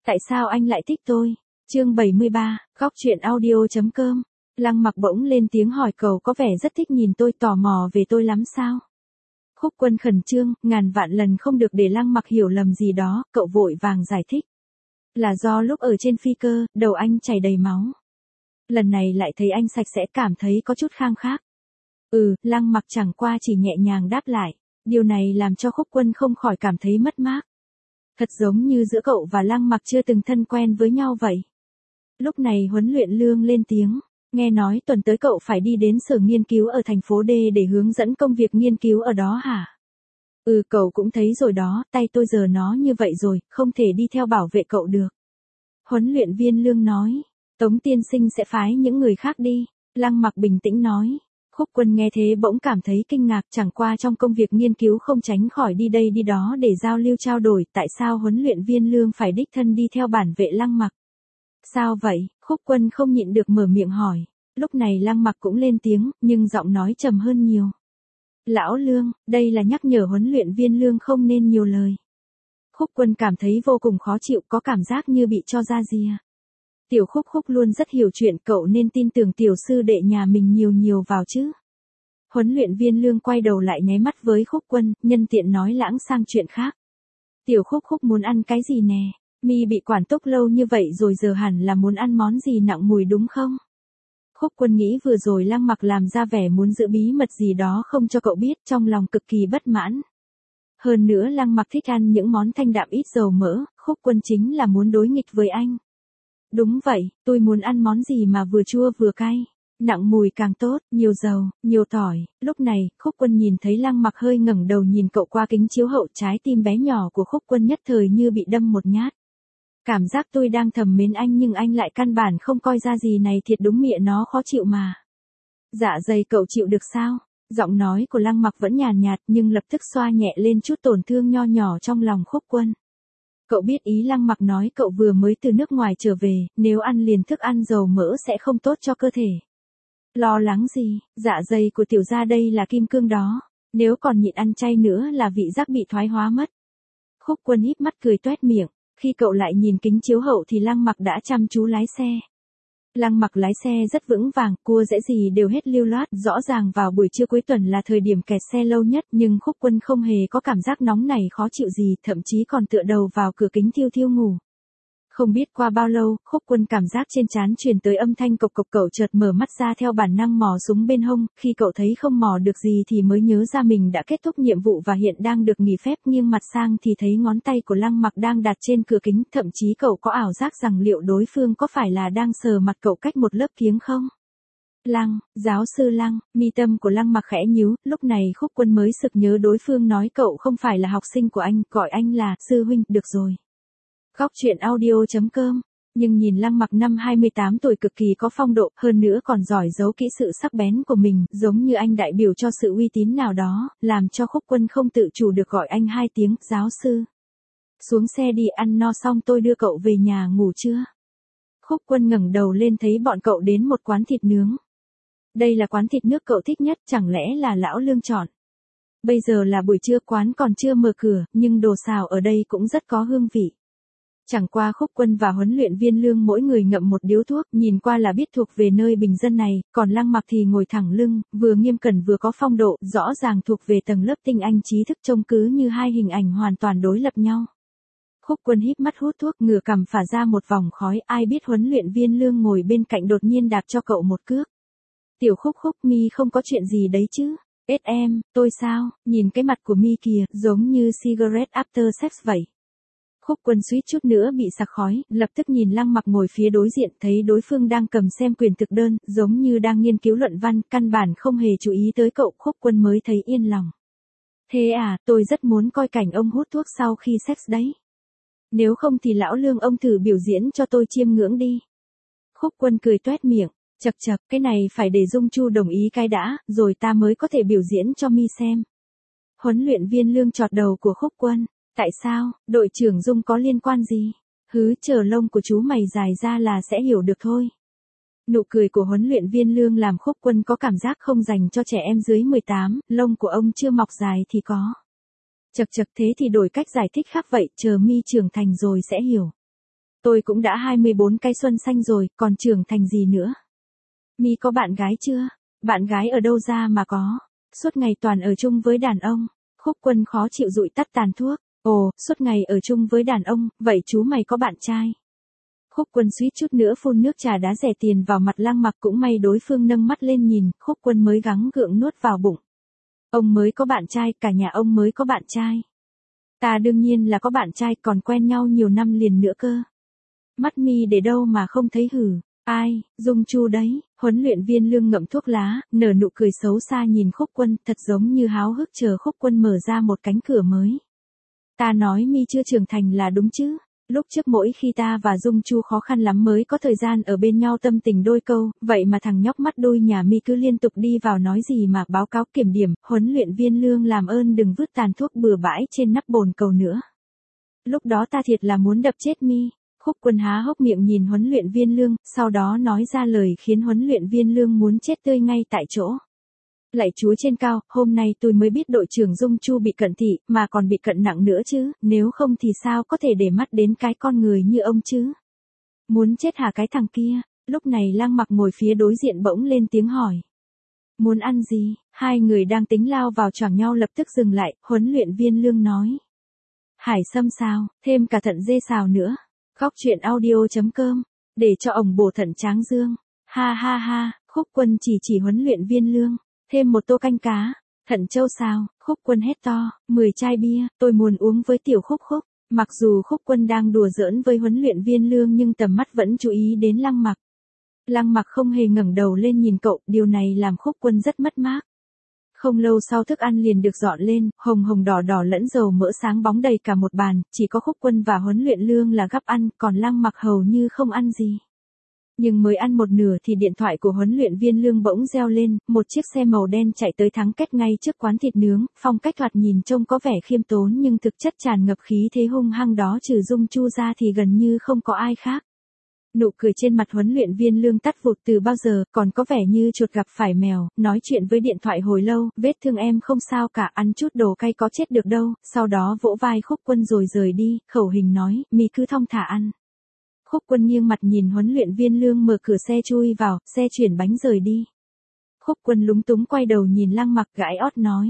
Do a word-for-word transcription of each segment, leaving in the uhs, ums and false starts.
Tại sao anh lại thích tôi? Chương bảy mươi ba, góc truyện audio chấm com. Lăng Mặc bỗng lên tiếng hỏi cậu có vẻ rất thích nhìn tôi, tò mò về tôi lắm sao? Khúc Quân khẩn trương, ngàn vạn lần không được để Lăng Mặc hiểu lầm gì đó, cậu vội vàng giải thích. Là do lúc ở trên phi cơ, đầu anh chảy đầy máu. Lần này lại thấy anh sạch sẽ, cảm thấy có chút khang khác. Ừ, Lăng Mặc chẳng qua chỉ nhẹ nhàng đáp lại. Điều này làm cho Khúc Quân không khỏi cảm thấy mất mát. Thật giống như giữa cậu và Lăng Mặc chưa từng thân quen với nhau vậy. Lúc này huấn luyện lương lên tiếng. Nghe nói tuần tới cậu phải đi đến sở nghiên cứu ở thành phố D để hướng dẫn công việc nghiên cứu ở đó hả? Ừ, cậu cũng thấy rồi đó, tay tôi giờ nó như vậy rồi, không thể đi theo bảo vệ cậu được. Huấn luyện viên lương nói. Tống tiên sinh sẽ phái những người khác đi. Lăng Mặc bình tĩnh nói. Khúc Quân nghe thế bỗng cảm thấy kinh ngạc, chẳng qua trong công việc nghiên cứu không tránh khỏi đi đây đi đó để giao lưu trao đổi, tại sao huấn luyện viên lương phải đích thân đi theo bản vệ Lăng Mặc? Sao vậy? Khúc Quân không nhịn được mở miệng hỏi. Lúc này Lăng Mặc cũng lên tiếng, nhưng giọng nói trầm hơn nhiều. Lão Lương, đây là nhắc nhở huấn luyện viên lương không nên nhiều lời. Khúc Quân cảm thấy vô cùng khó chịu, có cảm giác như bị cho ra rìa. Tiểu Khúc Khúc luôn rất hiểu chuyện, cậu nên tin tưởng tiểu sư đệ nhà mình nhiều nhiều vào chứ. Huấn luyện viên lương quay đầu lại nháy mắt với Khúc Quân, nhân tiện nói lãng sang chuyện khác. Tiểu Khúc Khúc muốn ăn cái gì nè? Mi bị quản túc lâu như vậy rồi, giờ hẳn là muốn ăn món gì nặng mùi đúng không? Khúc Quân nghĩ vừa rồi Lăng Mặc làm ra vẻ muốn giữ bí mật gì đó không cho cậu biết, trong lòng cực kỳ bất mãn. Hơn nữa Lăng Mặc thích ăn những món thanh đạm ít dầu mỡ, Khúc Quân chính là muốn đối nghịch với anh. Đúng vậy, tôi muốn ăn món gì mà vừa chua vừa cay, nặng mùi càng tốt, nhiều dầu, nhiều tỏi. Lúc này, Khúc Quân nhìn thấy Lăng Mặc hơi ngẩng đầu nhìn cậu qua kính chiếu hậu, trái tim bé nhỏ của Khúc Quân nhất thời như bị đâm một nhát. Cảm giác tôi đang thầm mến anh nhưng anh lại căn bản không coi ra gì này, thiệt đúng mẹ nó khó chịu mà. Dạ dày cậu chịu được sao? Giọng nói của Lăng Mặc vẫn nhàn nhạt nhưng lập tức xoa nhẹ lên chút tổn thương nho nhỏ trong lòng Khúc Quân. Cậu biết ý Lăng Mặc nói, cậu vừa mới từ nước ngoài trở về, nếu ăn liền thức ăn dầu mỡ sẽ không tốt cho cơ thể. Lo lắng gì, dạ dày của tiểu gia đây là kim cương đó, nếu còn nhịn ăn chay nữa là vị giác bị thoái hóa mất. Khúc Quân híp mắt cười toét miệng, khi cậu lại nhìn kính chiếu hậu thì Lăng Mặc đã chăm chú lái xe. Lăng Mặc lái xe rất vững vàng, cua rẽ gì đều hết lưu loát, rõ ràng vào buổi trưa cuối tuần là thời điểm kẹt xe lâu nhất, nhưng Khúc Quân không hề có cảm giác nóng này khó chịu gì, thậm chí còn tựa đầu vào cửa kính thiêu thiêu ngủ. Không biết qua bao lâu, Khúc Quân cảm giác trên trán truyền tới âm thanh cộc cộc, cậu chợt mở mắt ra theo bản năng mò súng bên hông, khi cậu thấy không mò được gì thì mới nhớ ra mình đã kết thúc nhiệm vụ và hiện đang được nghỉ phép, nghiêng mặt sang thì thấy ngón tay của Lăng Mặc đang đặt trên cửa kính, thậm chí cậu có ảo giác rằng liệu đối phương có phải là đang sờ mặt cậu cách một lớp kiếng không? Lăng, giáo sư Lăng, mi tâm của Lăng Mặc khẽ nhíu, lúc này Khúc Quân mới sực nhớ đối phương nói cậu không phải là học sinh của anh, gọi anh là sư huynh, được rồi. Góc truyện audio chấm com. Nhưng nhìn Lăng Mặc năm hai mươi tám tuổi cực kỳ có phong độ, hơn nữa còn giỏi giấu kỹ sự sắc bén của mình, giống như anh đại biểu cho sự uy tín nào đó, làm cho Khúc Quân không tự chủ được gọi anh hai tiếng, giáo sư. Xuống xe đi, ăn no xong tôi đưa cậu về nhà ngủ chưa? Khúc Quân ngẩng đầu lên thấy bọn cậu đến một quán thịt nướng. Đây là quán thịt nước cậu thích nhất, chẳng lẽ là lão Lương chọn? Bây giờ là buổi trưa, quán còn chưa mở cửa, nhưng đồ xào ở đây cũng rất có hương vị. Chẳng qua Khúc Quân và huấn luyện viên lương mỗi người ngậm một điếu thuốc, nhìn qua là biết thuộc về nơi bình dân này, còn Lăng Mặc thì ngồi thẳng lưng, vừa nghiêm cẩn vừa có phong độ, rõ ràng thuộc về tầng lớp tinh anh trí thức, trông cứ như hai hình ảnh hoàn toàn đối lập nhau. Khúc Quân híp mắt hút thuốc, ngửa cằm phả ra một vòng khói, ai biết huấn luyện viên lương ngồi bên cạnh đột nhiên đạp cho cậu một cước. Tiểu Khúc Khúc, mi không có chuyện gì đấy chứ? Ết em, tôi sao? Nhìn cái mặt của mi kìa, giống như cigarette after sex vậy. Khúc Quân suýt chút nữa bị sặc khói, lập tức nhìn Lăng Mặc ngồi phía đối diện, thấy đối phương đang cầm xem quyền thực đơn, giống như đang nghiên cứu luận văn, căn bản không hề chú ý tới cậu, Khúc Quân mới thấy yên lòng. Thế à, tôi rất muốn coi cảnh ông hút thuốc sau khi sex đấy. Nếu không thì lão Lương ông thử biểu diễn cho tôi chiêm ngưỡng đi. Khúc Quân cười toét miệng, chậc chậc, cái này phải để Dung Chu đồng ý cái đã, rồi ta mới có thể biểu diễn cho mi xem. Huấn luyện viên lương chọt đầu của Khúc Quân. Tại sao, đội trưởng Dung có liên quan gì? Hứ, chờ lông của chú mày dài ra là sẽ hiểu được thôi. Nụ cười của huấn luyện viên lương làm Khúc Quân có cảm giác không dành cho trẻ em dưới mười tám, lông của ông chưa mọc dài thì có. Chậc chậc, thế thì đổi cách giải thích khác vậy, chờ mi trưởng thành rồi sẽ hiểu. tôi cũng đã hai mươi bốn cái xuân xanh rồi, còn trưởng thành gì nữa. Mi có bạn gái chưa? Bạn gái ở đâu ra mà có? Suốt ngày toàn ở chung với đàn ông. Khúc Quân khó chịu dụi tắt tàn thuốc. Ồ, suốt ngày ở chung với đàn ông, vậy chú mày có bạn trai? Khúc Quân suýt chút nữa phun nước trà đá rẻ tiền vào mặt Lăng Mặc, cũng may đối phương nâng mắt lên nhìn, Khúc Quân mới gắng gượng nuốt vào bụng. Ông mới có bạn trai, cả nhà ông mới có bạn trai. Ta đương nhiên là có bạn trai, còn quen nhau nhiều năm liền nữa cơ. Mắt Mi để đâu mà không thấy hử. Ai, Dung Chu đấy. Huấn luyện viên Lương ngậm thuốc lá, nở nụ cười xấu xa nhìn Khúc Quân, thật giống như háo hức chờ Khúc Quân mở ra một cánh cửa mới. Ta nói Mi chưa trưởng thành là đúng chứ. Lúc trước mỗi khi ta và Dung Chu khó khăn lắm mới có thời gian ở bên nhau tâm tình đôi câu, vậy mà thằng nhóc mắt đôi nhà Mi cứ liên tục đi vào nói gì mà báo cáo kiểm điểm, huấn luyện viên Lương làm ơn đừng vứt tàn thuốc bừa bãi trên nắp bồn cầu nữa. Lúc đó ta thiệt là muốn đập chết Mi. Khúc Quân há hốc miệng nhìn huấn luyện viên Lương, sau đó nói ra lời khiến huấn luyện viên Lương muốn chết tươi ngay tại chỗ. Lạy Chúa trên cao, hôm nay tôi mới biết đội trưởng Dung Chu bị cận thị, mà còn bị cận nặng nữa chứ, nếu không thì sao có thể để mắt đến cái con người như ông chứ. Muốn chết hả cái thằng kia? Lúc này Lăng Mặc ngồi phía đối diện bỗng lên tiếng hỏi. Muốn ăn gì? Hai người đang tính lao vào choảng nhau lập tức dừng lại, huấn luyện viên Lương nói. Hải sâm xào, thêm cả thận dê xào nữa. Góc truyện audio chấm com, để cho ổng bổ thận tráng dương. Ha ha ha, Khúc Quân chỉ chỉ huấn luyện viên Lương. Thêm một tô canh cá, thận trâu xào. Khúc Quân hét to, mười chai bia, tôi muốn uống với tiểu Khúc Khúc. Mặc dù Khúc Quân đang đùa giỡn với huấn luyện viên Lương nhưng tầm mắt vẫn chú ý đến Lăng Mặc. Lăng Mặc không hề ngẩng đầu lên nhìn cậu, điều này làm Khúc Quân rất mất mát. Không lâu sau thức ăn liền được dọn lên, hồng hồng đỏ đỏ lẫn dầu mỡ sáng bóng đầy cả một bàn, chỉ có Khúc Quân và huấn luyện Lương là gắp ăn, còn Lăng Mặc hầu như không ăn gì. Nhưng mới ăn một nửa thì điện thoại của huấn luyện viên Lương bỗng reo lên, một chiếc xe màu đen chạy tới thắng kết ngay trước quán thịt nướng, phong cách thoạt nhìn trông có vẻ khiêm tốn nhưng thực chất tràn ngập khí thế hung hăng đó, trừ Dung Chu ra thì gần như không có ai khác. Nụ cười trên mặt huấn luyện viên Lương tắt vụt từ bao giờ, còn có vẻ như chuột gặp phải mèo, nói chuyện với điện thoại hồi lâu, vết thương em không sao cả, ăn chút đồ cay có chết được đâu, sau đó vỗ vai Khúc Quân rồi rời đi, khẩu hình nói, Mi cứ thong thả ăn. Khúc Quân nghiêng mặt nhìn huấn luyện viên Lương mở cửa xe chui vào, xe chuyển bánh rời đi. Khúc Quân lúng túng quay đầu nhìn Lăng Mặc gãi ót nói.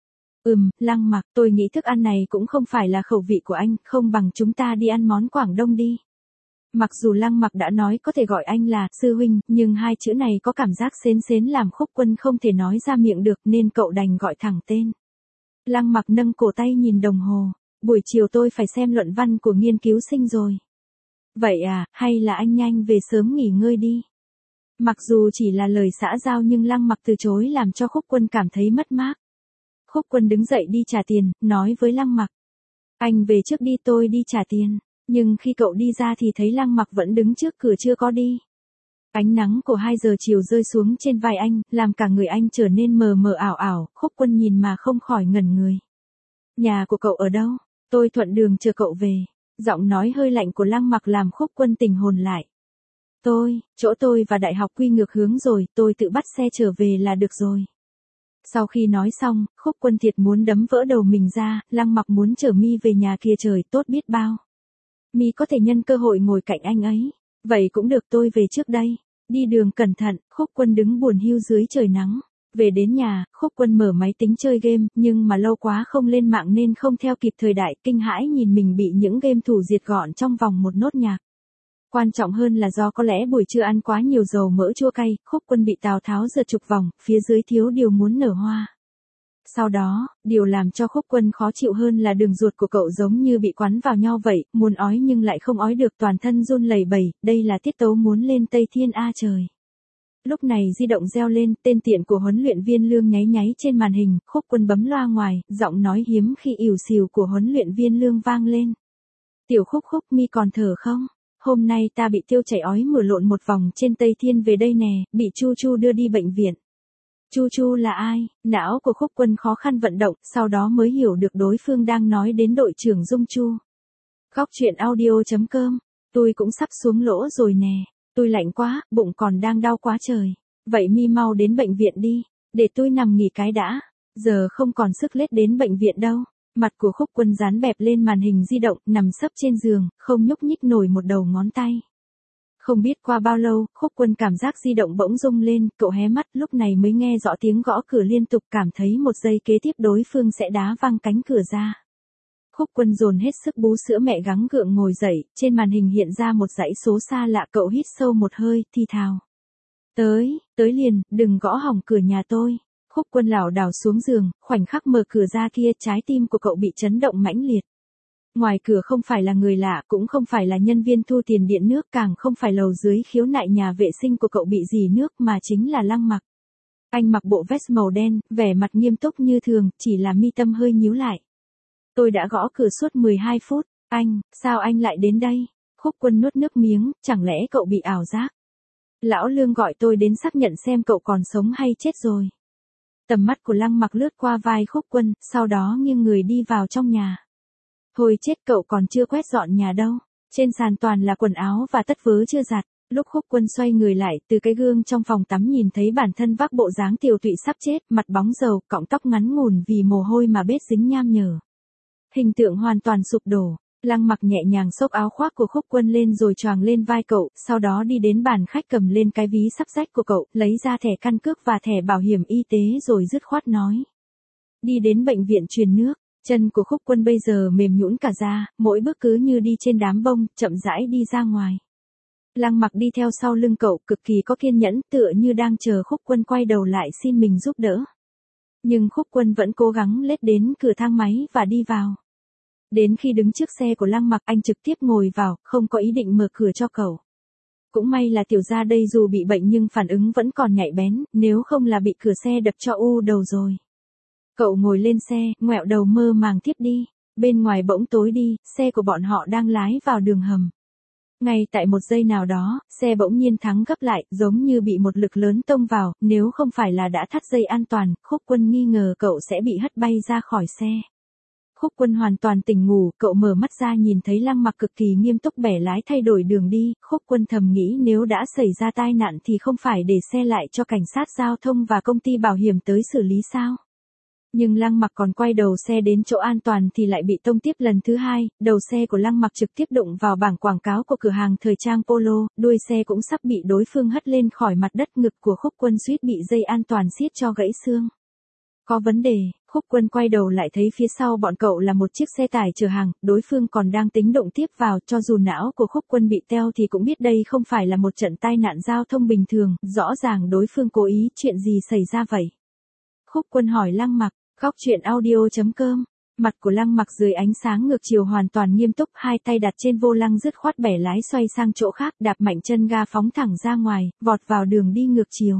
Ừm, Lăng Mặc, tôi nghĩ thức ăn này cũng không phải là khẩu vị của anh, không bằng chúng ta đi ăn món Quảng Đông đi. Mặc dù Lăng Mặc đã nói có thể gọi anh là sư huynh, nhưng hai chữ này có cảm giác xến xến làm Khúc Quân không thể nói ra miệng được nên cậu đành gọi thẳng tên. Lăng Mặc nâng cổ tay nhìn đồng hồ, buổi chiều tôi phải xem luận văn của nghiên cứu sinh rồi. Vậy à, hay là anh nhanh về sớm nghỉ ngơi đi. Mặc dù chỉ là lời xã giao nhưng Lăng Mặc từ chối làm cho Khúc Quân cảm thấy mất mát. Khúc Quân đứng dậy đi trả tiền, nói với Lăng Mặc. Anh về trước đi, tôi đi trả tiền. Nhưng khi cậu đi ra thì thấy Lăng Mặc vẫn đứng trước cửa chưa có đi. Ánh nắng của hai giờ chiều rơi xuống trên vai anh, làm cả người anh trở nên mờ mờ ảo ảo, Khúc Quân nhìn mà không khỏi ngẩn người. Nhà của cậu ở đâu? Tôi thuận đường chờ cậu về. Giọng nói hơi lạnh của Lăng Mặc làm Khúc Quân tỉnh hồn lại. Tôi, chỗ tôi và đại học quy ngược hướng rồi, tôi tự bắt xe trở về là được rồi. Sau khi nói xong, Khúc Quân thiệt muốn đấm vỡ đầu mình ra, Lăng Mặc muốn chở Mi về nhà kia trời tốt biết bao. Mi có thể nhân cơ hội ngồi cạnh anh ấy. Vậy cũng được, tôi về trước đây. Đi đường cẩn thận, Khúc Quân đứng buồn hiu dưới trời nắng. Về đến nhà, Khúc Quân mở máy tính chơi game, nhưng mà lâu quá không lên mạng nên không theo kịp thời đại, kinh hãi nhìn mình bị những game thủ diệt gọn trong vòng một nốt nhạc. Quan trọng hơn là do có lẽ buổi trưa ăn quá nhiều dầu mỡ chua cay, Khúc Quân bị Tào Tháo giật chục vòng, phía dưới thiếu điều muốn nở hoa. Sau đó, điều làm cho Khúc Quân khó chịu hơn là đường ruột của cậu giống như bị quắn vào nhau vậy, muốn ói nhưng lại không ói được, toàn thân run lẩy bẩy, đây là tiết tấu muốn lên Tây Thiên a trời. Lúc này di động reo lên, tên tiện của huấn luyện viên Lương nháy nháy trên màn hình, Khúc Quân bấm loa ngoài, giọng nói hiếm khi ỉu xìu của huấn luyện viên Lương vang lên. Tiểu Khúc Khúc, Mi còn thở không? Hôm nay ta bị tiêu chảy ói mửa lộn một vòng trên Tây Thiên về đây nè, bị Chu Chu đưa đi bệnh viện. Chu Chu là ai? Não của Khúc Quân khó khăn vận động, sau đó mới hiểu được đối phương đang nói đến đội trưởng Dung Chu. Góc truyện audio chấm com, tôi cũng sắp xuống lỗ rồi nè. Tôi lạnh quá, bụng còn đang đau quá trời. Vậy Mi mau đến bệnh viện đi, để tôi nằm nghỉ cái đã. Giờ không còn sức lết đến bệnh viện đâu. Mặt của Khúc Quân dán bẹp lên màn hình di động, nằm sấp trên giường, không nhúc nhích nổi một đầu ngón tay. Không biết qua bao lâu, Khúc Quân cảm giác di động bỗng rung lên, cậu hé mắt, lúc này mới nghe rõ tiếng gõ cửa liên tục, cảm thấy một giây kế tiếp đối phương sẽ đá văng cánh cửa ra. Khúc Quân dồn hết sức bú sữa mẹ gắng gượng ngồi dậy, trên màn hình hiện ra một dãy số xa lạ, cậu hít sâu một hơi, thì thào. Tới, tới liền, đừng gõ hỏng cửa nhà tôi. Khúc Quân lảo đảo xuống giường, khoảnh khắc mở cửa ra kia, trái tim của cậu bị chấn động mãnh liệt. Ngoài cửa không phải là người lạ, cũng không phải là nhân viên thu tiền điện nước, càng không phải lầu dưới khiếu nại nhà vệ sinh của cậu bị rỉ nước, mà chính là Lăng Mặc. Anh mặc bộ vest màu đen, vẻ mặt nghiêm túc như thường, chỉ là mi tâm hơi nhíu lại. Tôi đã gõ cửa suốt mười hai phút, anh, sao anh lại đến đây? Khúc Quân nuốt nước miếng, chẳng lẽ cậu bị ảo giác? Lão Lương gọi tôi đến xác nhận xem cậu còn sống hay chết rồi. Tầm mắt của Lăng Mặc lướt qua vai Khúc Quân, sau đó nghiêng người đi vào trong nhà. Thôi chết, cậu còn chưa quét dọn nhà đâu. Trên sàn toàn là quần áo và tất vớ chưa giặt. Lúc Khúc Quân xoay người lại, từ cái gương trong phòng tắm nhìn thấy bản thân vác bộ dáng tiều tụy sắp chết, mặt bóng dầu, cọng tóc ngắn ngủn vì mồ hôi mà bết dính nham nhở. Hình tượng hoàn toàn sụp đổ. Lăng Mặc nhẹ nhàng xốc áo khoác của Khúc Quân lên rồi choàng lên vai cậu, sau đó đi đến bàn khách cầm lên cái ví sắp rách của cậu, lấy ra thẻ căn cước và thẻ bảo hiểm y tế rồi dứt khoát nói. Đi đến bệnh viện truyền nước. Chân của Khúc Quân bây giờ mềm nhũn cả ra, mỗi bước cứ như đi trên đám bông, chậm rãi đi ra ngoài. Lăng Mặc đi theo sau lưng cậu, cực kỳ có kiên nhẫn, tựa như đang chờ Khúc Quân quay đầu lại xin mình giúp đỡ. Nhưng Khúc Quân vẫn cố gắng lết đến cửa thang máy và đi vào. Đến khi đứng trước xe của Lăng Mặc, anh trực tiếp ngồi vào, không có ý định mở cửa cho cậu. Cũng may là tiểu gia đây dù bị bệnh nhưng phản ứng vẫn còn nhạy bén, nếu không là bị cửa xe đập cho u đầu rồi. Cậu ngồi lên xe, ngoẹo đầu mơ màng tiếp đi. Bên ngoài bỗng tối đi, xe của bọn họ đang lái vào đường hầm. Ngay tại một giây nào đó, xe bỗng nhiên thắng gấp lại, giống như bị một lực lớn tông vào, nếu không phải là đã thắt dây an toàn, Khúc Quân nghi ngờ cậu sẽ bị hất bay ra khỏi xe. Khúc Quân hoàn toàn tỉnh ngủ, cậu mở mắt ra nhìn thấy Lăng Mặc cực kỳ nghiêm túc bẻ lái thay đổi đường đi, Khúc Quân thầm nghĩ nếu đã xảy ra tai nạn thì không phải để xe lại cho cảnh sát giao thông và công ty bảo hiểm tới xử lý sao? Nhưng Lăng Mặc còn quay đầu xe đến chỗ an toàn thì lại bị tông tiếp lần thứ hai, đầu xe của Lăng Mặc trực tiếp đụng vào bảng quảng cáo của cửa hàng thời trang Polo, đuôi xe cũng sắp bị đối phương hất lên khỏi mặt đất, ngực của Khúc Quân suýt bị dây an toàn siết cho gãy xương. Có vấn đề, Khúc Quân quay đầu lại thấy phía sau bọn cậu là một chiếc xe tải chở hàng, đối phương còn đang tính đụng tiếp vào, cho dù não của Khúc Quân bị teo thì cũng biết đây không phải là một trận tai nạn giao thông bình thường, rõ ràng đối phương cố ý, chuyện gì xảy ra vậy? Khúc Quân hỏi Lăng Mặc. Góc truyện audio chấm com. Mặt của Lăng Mặc dưới ánh sáng ngược chiều hoàn toàn nghiêm túc, hai tay đặt trên vô lăng dứt khoát bẻ lái xoay sang chỗ khác, đạp mạnh chân ga phóng thẳng ra ngoài, vọt vào đường đi ngược chiều.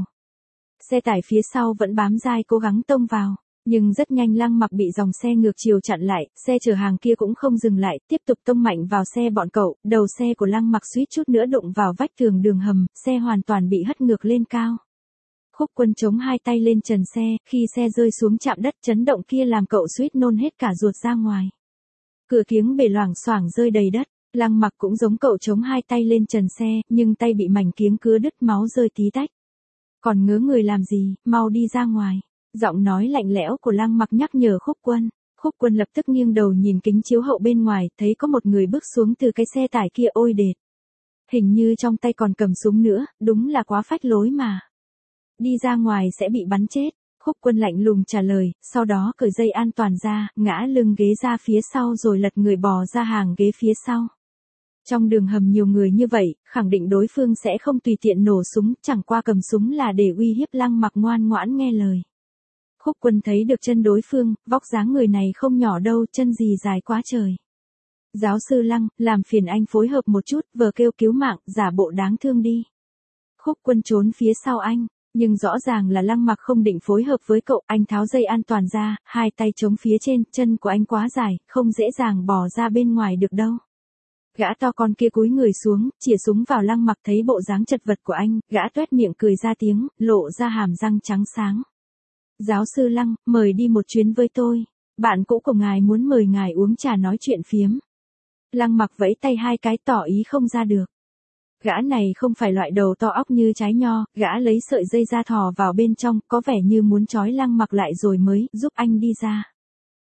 Xe tải phía sau vẫn bám dai cố gắng tông vào, nhưng rất nhanh Lăng Mặc bị dòng xe ngược chiều chặn lại, xe chở hàng kia cũng không dừng lại, tiếp tục tông mạnh vào xe bọn cậu, đầu xe của Lăng Mặc suýt chút nữa đụng vào vách tường đường hầm, xe hoàn toàn bị hất ngược lên cao. Khúc Quân chống hai tay lên trần xe, khi xe rơi xuống chạm đất, chấn động kia làm cậu suýt nôn hết cả ruột ra ngoài. Cửa kiếng bể loảng xoảng rơi đầy đất, Lăng Mặc cũng giống cậu chống hai tay lên trần xe, nhưng tay bị mảnh kiếng cứa đứt, máu rơi tí tách. Còn ngớ người làm gì, mau đi ra ngoài. Giọng nói lạnh lẽo của Lăng Mặc nhắc nhở Khúc Quân. Khúc Quân lập tức nghiêng đầu nhìn kính chiếu hậu bên ngoài, thấy có một người bước xuống từ cái xe tải kia, ôi đệt. Hình như trong tay còn cầm súng nữa, đúng là quá phách lối mà. Đi ra ngoài sẽ bị bắn chết. Khúc Quân lạnh lùng trả lời, sau đó cởi dây an toàn ra, ngã lưng ghế ra phía sau rồi lật người bò ra hàng ghế phía sau. Trong đường hầm nhiều người như vậy, khẳng định đối phương sẽ không tùy tiện nổ súng, chẳng qua cầm súng là để uy hiếp Lăng Mặc ngoan ngoãn nghe lời. Khúc Quân thấy được chân đối phương, vóc dáng người này không nhỏ đâu, chân gì dài quá trời. Giáo sư Lăng, làm phiền anh phối hợp một chút, vờ kêu cứu mạng, giả bộ đáng thương đi. Khúc Quân trốn phía sau anh. Nhưng rõ ràng là Lăng Mặc không định phối hợp với cậu, anh tháo dây an toàn ra, hai tay chống phía trên, chân của anh quá dài, không dễ dàng bò ra bên ngoài được đâu. Gã to con kia cúi người xuống, chĩa súng vào Lăng Mặc, thấy bộ dáng chật vật của anh, gã toét miệng cười ra tiếng, lộ ra hàm răng trắng sáng. Giáo sư Lăng, mời đi một chuyến với tôi. Bạn cũ của ngài muốn mời ngài uống trà nói chuyện phiếm. Lăng Mặc vẫy tay hai cái tỏ ý không ra được. Gã này không phải loại đầu to óc như trái nho, gã lấy sợi dây ra thò vào bên trong, có vẻ như muốn trói Lăng Mặc lại rồi mới giúp anh đi ra.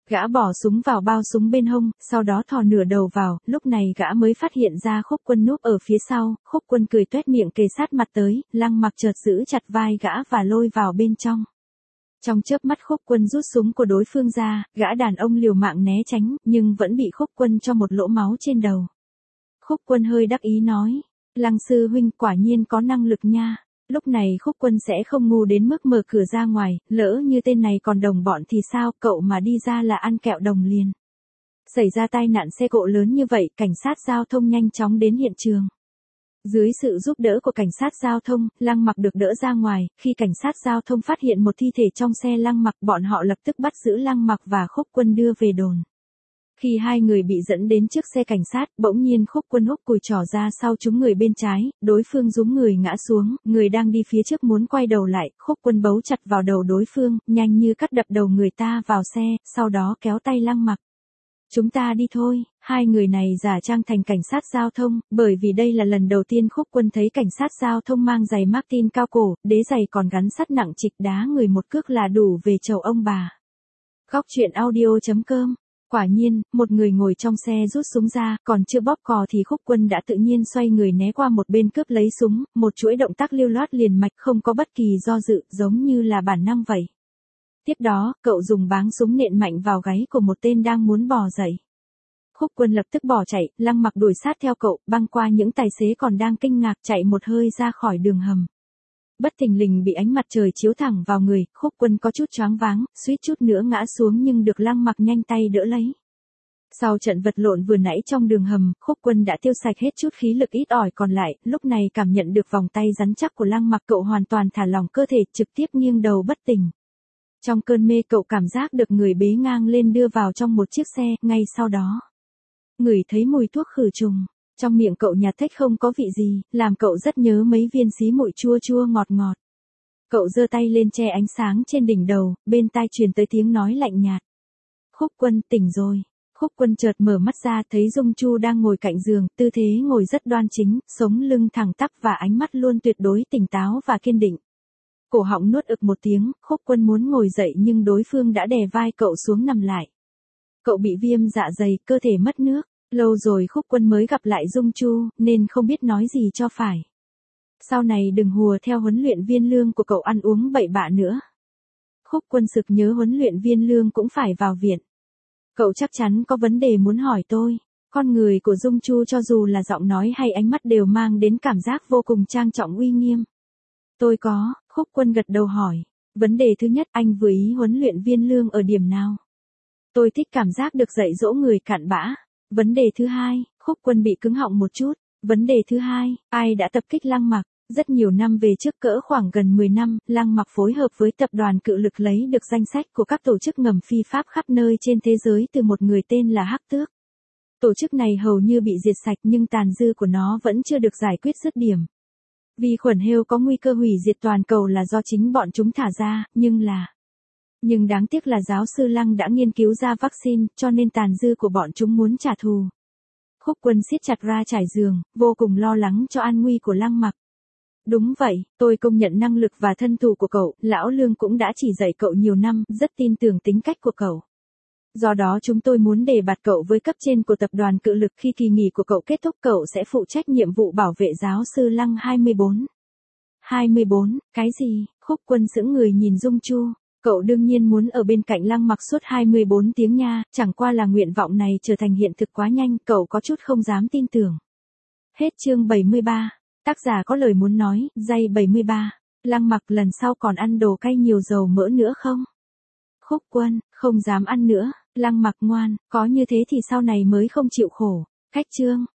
Gã bỏ súng vào bao súng bên hông, sau đó thò nửa đầu vào, lúc này gã mới phát hiện ra Khúc Quân núp ở phía sau, Khúc Quân cười toét miệng kề sát mặt tới, Lăng Mặc chợt giữ chặt vai gã và lôi vào bên trong. Trong chớp mắt Khúc Quân rút súng của đối phương ra, gã đàn ông liều mạng né tránh, nhưng vẫn bị Khúc Quân cho một lỗ máu trên đầu. Khúc Quân hơi đắc ý nói, Lăng sư huynh quả nhiên có năng lực nha. Lúc này Khúc Quân sẽ không ngu đến mức mở cửa ra ngoài, lỡ như tên này còn đồng bọn thì sao, cậu mà đi ra là ăn kẹo đồng liền. Xảy ra tai nạn xe cộ lớn như vậy, cảnh sát giao thông nhanh chóng đến hiện trường. Dưới sự giúp đỡ của cảnh sát giao thông, Lăng Mặc được đỡ ra ngoài, khi cảnh sát giao thông phát hiện một thi thể trong xe Lăng Mặc, bọn họ lập tức bắt giữ Lăng Mặc và Khúc Quân đưa về đồn. Khi hai người bị dẫn đến trước xe cảnh sát, bỗng nhiên Khúc Quân húc cùi trỏ ra sau trúng người bên trái, đối phương giúng người ngã xuống, người đang đi phía trước muốn quay đầu lại, Khúc Quân bấu chặt vào đầu đối phương, nhanh như cắt đập đầu người ta vào xe, sau đó kéo tay Lăng Mặc. Chúng ta đi thôi, hai người này giả trang thành cảnh sát giao thông, bởi vì đây là lần đầu tiên Khúc Quân thấy cảnh sát giao thông mang giày Martin cao cổ, đế giày còn gắn sắt nặng trịch, đá người một cước là đủ về chầu ông bà. Góc truyện audio chấm com. Quả nhiên, một người ngồi trong xe rút súng ra, còn chưa bóp cò thì Khúc Quân đã tự nhiên xoay người né qua một bên cướp lấy súng, một chuỗi động tác lưu loát liền mạch không có bất kỳ do dự, giống như là bản năng vậy. Tiếp đó, cậu dùng báng súng nện mạnh vào gáy của một tên đang muốn bò dậy. Khúc Quân lập tức bỏ chạy, Lăng Mặc đuổi sát theo cậu, băng qua những tài xế còn đang kinh ngạc chạy một hơi ra khỏi đường hầm. Bất thình lình bị ánh mặt trời chiếu thẳng vào người, Khúc Quân có chút choáng váng, suýt chút nữa ngã xuống nhưng được Lăng Mặc nhanh tay đỡ lấy. Sau trận vật lộn vừa nãy trong đường hầm, Khúc Quân đã tiêu sạch hết chút khí lực ít ỏi còn lại, lúc này cảm nhận được vòng tay rắn chắc của Lăng Mặc, cậu hoàn toàn thả lỏng cơ thể, trực tiếp nghiêng đầu bất tỉnh. Trong cơn mê cậu cảm giác được người bế ngang lên đưa vào trong một chiếc xe, ngay sau đó ngửi thấy mùi thuốc khử trùng. Trong miệng cậu nhạt thách không có vị gì, làm cậu rất nhớ mấy viên xí muội chua chua ngọt ngọt. Cậu giơ tay lên che ánh sáng trên đỉnh đầu, bên tai truyền tới tiếng nói lạnh nhạt. Khúc Quân tỉnh rồi. Khúc Quân chợt mở mắt ra thấy Dung Chu đang ngồi cạnh giường, tư thế ngồi rất đoan chính, sống lưng thẳng tắp và ánh mắt luôn tuyệt đối tỉnh táo và kiên định. Cổ họng nuốt ực một tiếng, Khúc Quân muốn ngồi dậy nhưng đối phương đã đè vai cậu xuống nằm lại. Cậu bị viêm dạ dày, cơ thể mất nước. Lâu rồi Khúc Quân mới gặp lại Dung Chu, nên không biết nói gì cho phải. Sau này đừng hùa theo huấn luyện viên Lương của cậu ăn uống bậy bạ nữa. Khúc Quân sực nhớ huấn luyện viên Lương cũng phải vào viện. Cậu chắc chắn có vấn đề muốn hỏi tôi. Con người của Dung Chu cho dù là giọng nói hay ánh mắt đều mang đến cảm giác vô cùng trang trọng uy nghiêm. Tôi có, Khúc Quân gật đầu hỏi. Vấn đề thứ nhất, anh vừa ý huấn luyện viên Lương ở điểm nào? Tôi thích cảm giác được dạy dỗ người cặn bã. Vấn đề thứ hai, Khúc Quân bị cứng họng một chút. Vấn đề thứ hai, ai đã tập kích Lăng Mặc? Rất nhiều năm về trước, cỡ khoảng gần mười năm, Lăng Mặc phối hợp với tập đoàn Cự Lực lấy được danh sách của các tổ chức ngầm phi pháp khắp nơi trên thế giới từ một người tên là Hắc Tước. Tổ chức này hầu như bị diệt sạch nhưng tàn dư của nó vẫn chưa được giải quyết dứt điểm. Vi khuẩn heo có nguy cơ hủy diệt toàn cầu là do chính bọn chúng thả ra, nhưng là... Nhưng đáng tiếc là giáo sư Lăng đã nghiên cứu ra vaccine, cho nên tàn dư của bọn chúng muốn trả thù. Khúc Quân siết chặt ra trải giường, vô cùng lo lắng cho an nguy của Lăng Mặc. Đúng vậy, tôi công nhận năng lực và thân thủ của cậu, lão Lương cũng đã chỉ dạy cậu nhiều năm, rất tin tưởng tính cách của cậu. Do đó chúng tôi muốn đề bạt cậu với cấp trên của tập đoàn Cự Lực, khi kỳ nghỉ của cậu kết thúc cậu sẽ phụ trách nhiệm vụ bảo vệ giáo sư Lăng hai mươi bốn. hai mươi bốn, cái gì? Khúc Quân sững người nhìn Dung Chu. Cậu đương nhiên muốn ở bên cạnh Lăng Mặc suốt hai mươi bốn tiếng nha, chẳng qua là nguyện vọng này trở thành hiện thực quá nhanh, cậu có chút không dám tin tưởng. Hết chương bảy mươi ba. Tác giả có lời muốn nói, giây bảy mươi ba. Lăng Mặc lần sau còn ăn đồ cay nhiều dầu mỡ nữa không? Khúc Quân, không dám ăn nữa. Lăng Mặc ngoan, có như thế thì sau này mới không chịu khổ. Cách chương.